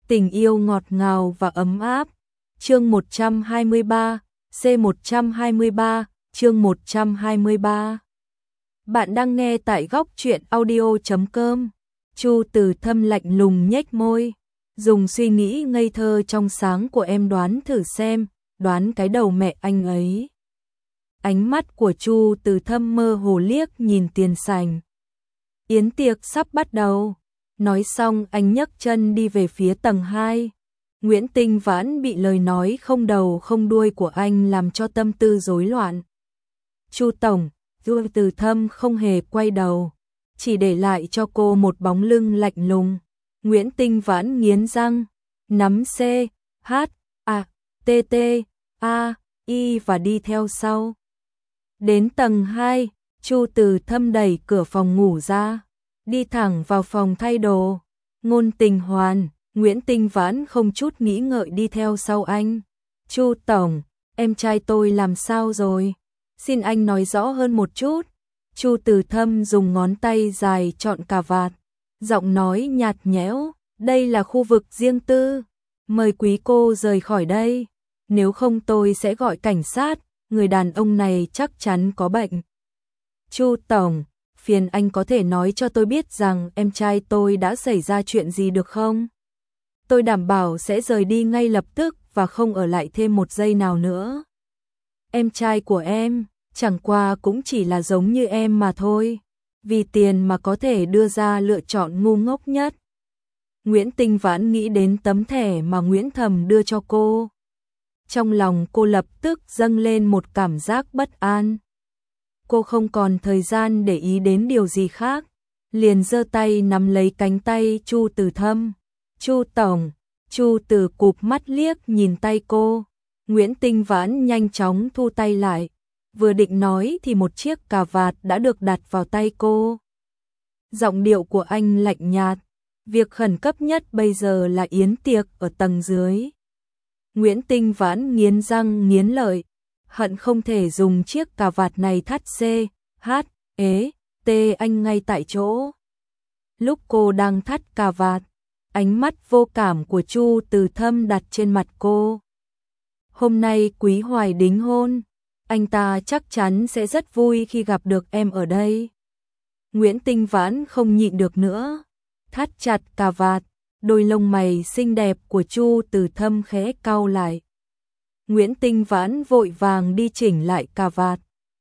Tình yêu ngọt ngào và ấm áp. Chương 123, C123, chương 123. Bạn đang nghe tại góc truyện audio.com. Chu Từ Thâm lạnh lùng nhếch môi, dùng suy nghĩ ngây thơ trong sáng của em đoán thử xem, đoán cái đầu mẹ anh ấy. Ánh mắt của Chu Từ Thâm mơ hồ liếc nhìn tiền sảnh. Yến tiệc sắp bắt đầu. Nói xong anh nhấc chân đi về phía tầng 2. Nguyễn Tinh Vãn bị lời nói không đầu không đuôi của anh làm cho tâm tư rối loạn. Chu tổng, Chu Từ Thâm không hề quay đầu, chỉ để lại cho cô một bóng lưng lạnh lùng. Nguyễn Tinh Vãn nghiến răng, nắm C, H, A, T, T, A, I và đi theo sau. Đến tầng 2, Chu Từ Thâm đẩy cửa phòng ngủ ra, đi thẳng vào phòng thay đồ. Ngôn Tình Hoàn, Nguyễn Tinh Vãn không chút nghĩ ngợi đi theo sau anh. Chu tổng, em trai tôi làm sao rồi? Xin anh nói rõ hơn một chút. Chu Từ Thâm dùng ngón tay dài chọn cà vạt, giọng nói nhạt nhẽo, đây là khu vực riêng tư, mời quý cô rời khỏi đây, nếu không tôi sẽ gọi cảnh sát, người đàn ông này chắc chắn có bệnh. Chu tổng, phiền anh có thể nói cho tôi biết rằng em trai tôi đã xảy ra chuyện gì được không? Tôi đảm bảo sẽ rời đi ngay lập tức và không ở lại thêm một giây nào nữa. Em trai của em, chẳng qua cũng chỉ là giống như em mà thôi, vì tiền mà có thể đưa ra lựa chọn ngu ngốc nhất. Nguyễn Tinh Vãn nghĩ đến tấm thẻ mà Nguyễn Thầm đưa cho cô. Trong lòng cô lập tức dâng lên một cảm giác bất an. Cô không còn thời gian để ý đến điều gì khác, liền giơ tay nắm lấy cánh tay Chu Từ Thâm. Chu tổng, Chu Từ cụp mắt liếc nhìn tay cô. Nguyễn Tinh Vãn nhanh chóng thu tay lại, vừa định nói thì một chiếc cà vạt đã được đặt vào tay cô. Giọng điệu của anh lạnh nhạt, việc khẩn cấp nhất bây giờ là yến tiệc ở tầng dưới. Nguyễn Tinh Vãn nghiến răng nghiến lợi, hận không thể dùng chiếc cà vạt này thắt C, H, E, T anh ngay tại chỗ. Lúc cô đang thắt cà vạt, ánh mắt vô cảm của Chu Từ Thâm đặt trên mặt cô. Hôm nay Quý Hoài đính hôn, anh ta chắc chắn sẽ rất vui khi gặp được em ở đây. Nguyễn Tinh Vãn không nhịn được nữa, thắt chặt cà vạt, đôi lông mày xinh đẹp của Chu Từ Thâm khẽ cau lại. Nguyễn Tinh Vãn vội vàng đi chỉnh lại cà vạt.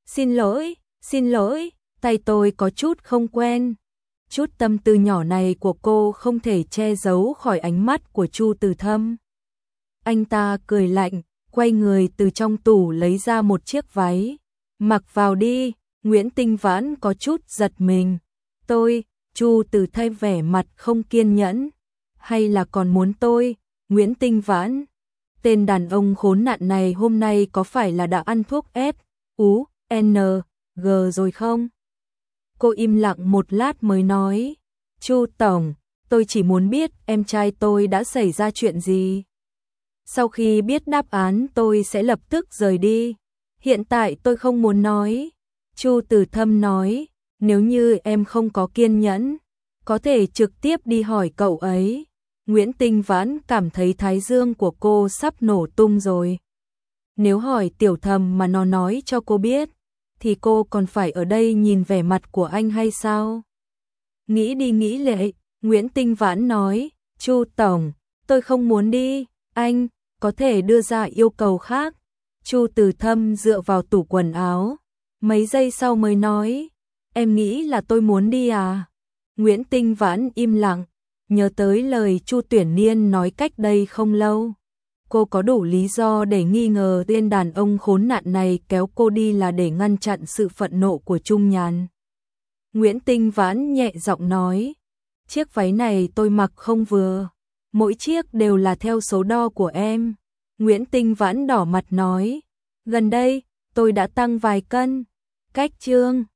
Xin lỗi, tay tôi có chút không quen. Chút tâm tư nhỏ này của cô không thể che giấu khỏi ánh mắt của Chu Từ Thâm. Anh ta cười lạnh, quay người từ trong tủ lấy ra một chiếc váy. Mặc vào đi. Nguyễn Tinh Vãn có chút giật mình. Chu Từ thay vẻ mặt không kiên nhẫn. Hay là còn muốn tôi? Nguyễn Tinh Vãn, tên đàn ông khốn nạn này hôm nay có phải là đã ăn thuốc S, U, N, G rồi không? Cô im lặng một lát mới nói, Chu tổng, tôi chỉ muốn biết em trai tôi đã xảy ra chuyện gì. Sau khi biết đáp án tôi sẽ lập tức rời đi. Hiện tại tôi không muốn nói. Chu Từ Thâm nói, nếu như em không có kiên nhẫn, có thể trực tiếp đi hỏi cậu ấy. Nguyễn Tinh Vãn cảm thấy thái dương của cô sắp nổ tung rồi. Nếu hỏi Tiểu Thầm mà nó nói cho cô biết, thì cô còn phải ở đây nhìn vẻ mặt của anh hay sao? Nghĩ đi nghĩ lại, Nguyễn Tinh Vãn nói, Chu tổng, tôi không muốn đi, anh có thể đưa ra yêu cầu khác. Chu Từ Thâm dựa vào tủ quần áo, mấy giây sau mới nói, em nghĩ là tôi muốn đi à? Nguyễn Tinh Vãn im lặng, nhớ tới lời Chu Tuyển Niên nói cách đây không lâu. Cô có đủ lý do để nghi ngờ tên đàn ông khốn nạn này kéo cô đi là để ngăn chặn sự phẫn nộ của Trung Nhàn. Nguyễn Tinh Vãn nhẹ giọng nói, chiếc váy này tôi mặc không vừa, mỗi chiếc đều là theo số đo của em. Nguyễn Tinh Vãn đỏ mặt nói, gần đây tôi đã tăng vài cân. Cách chương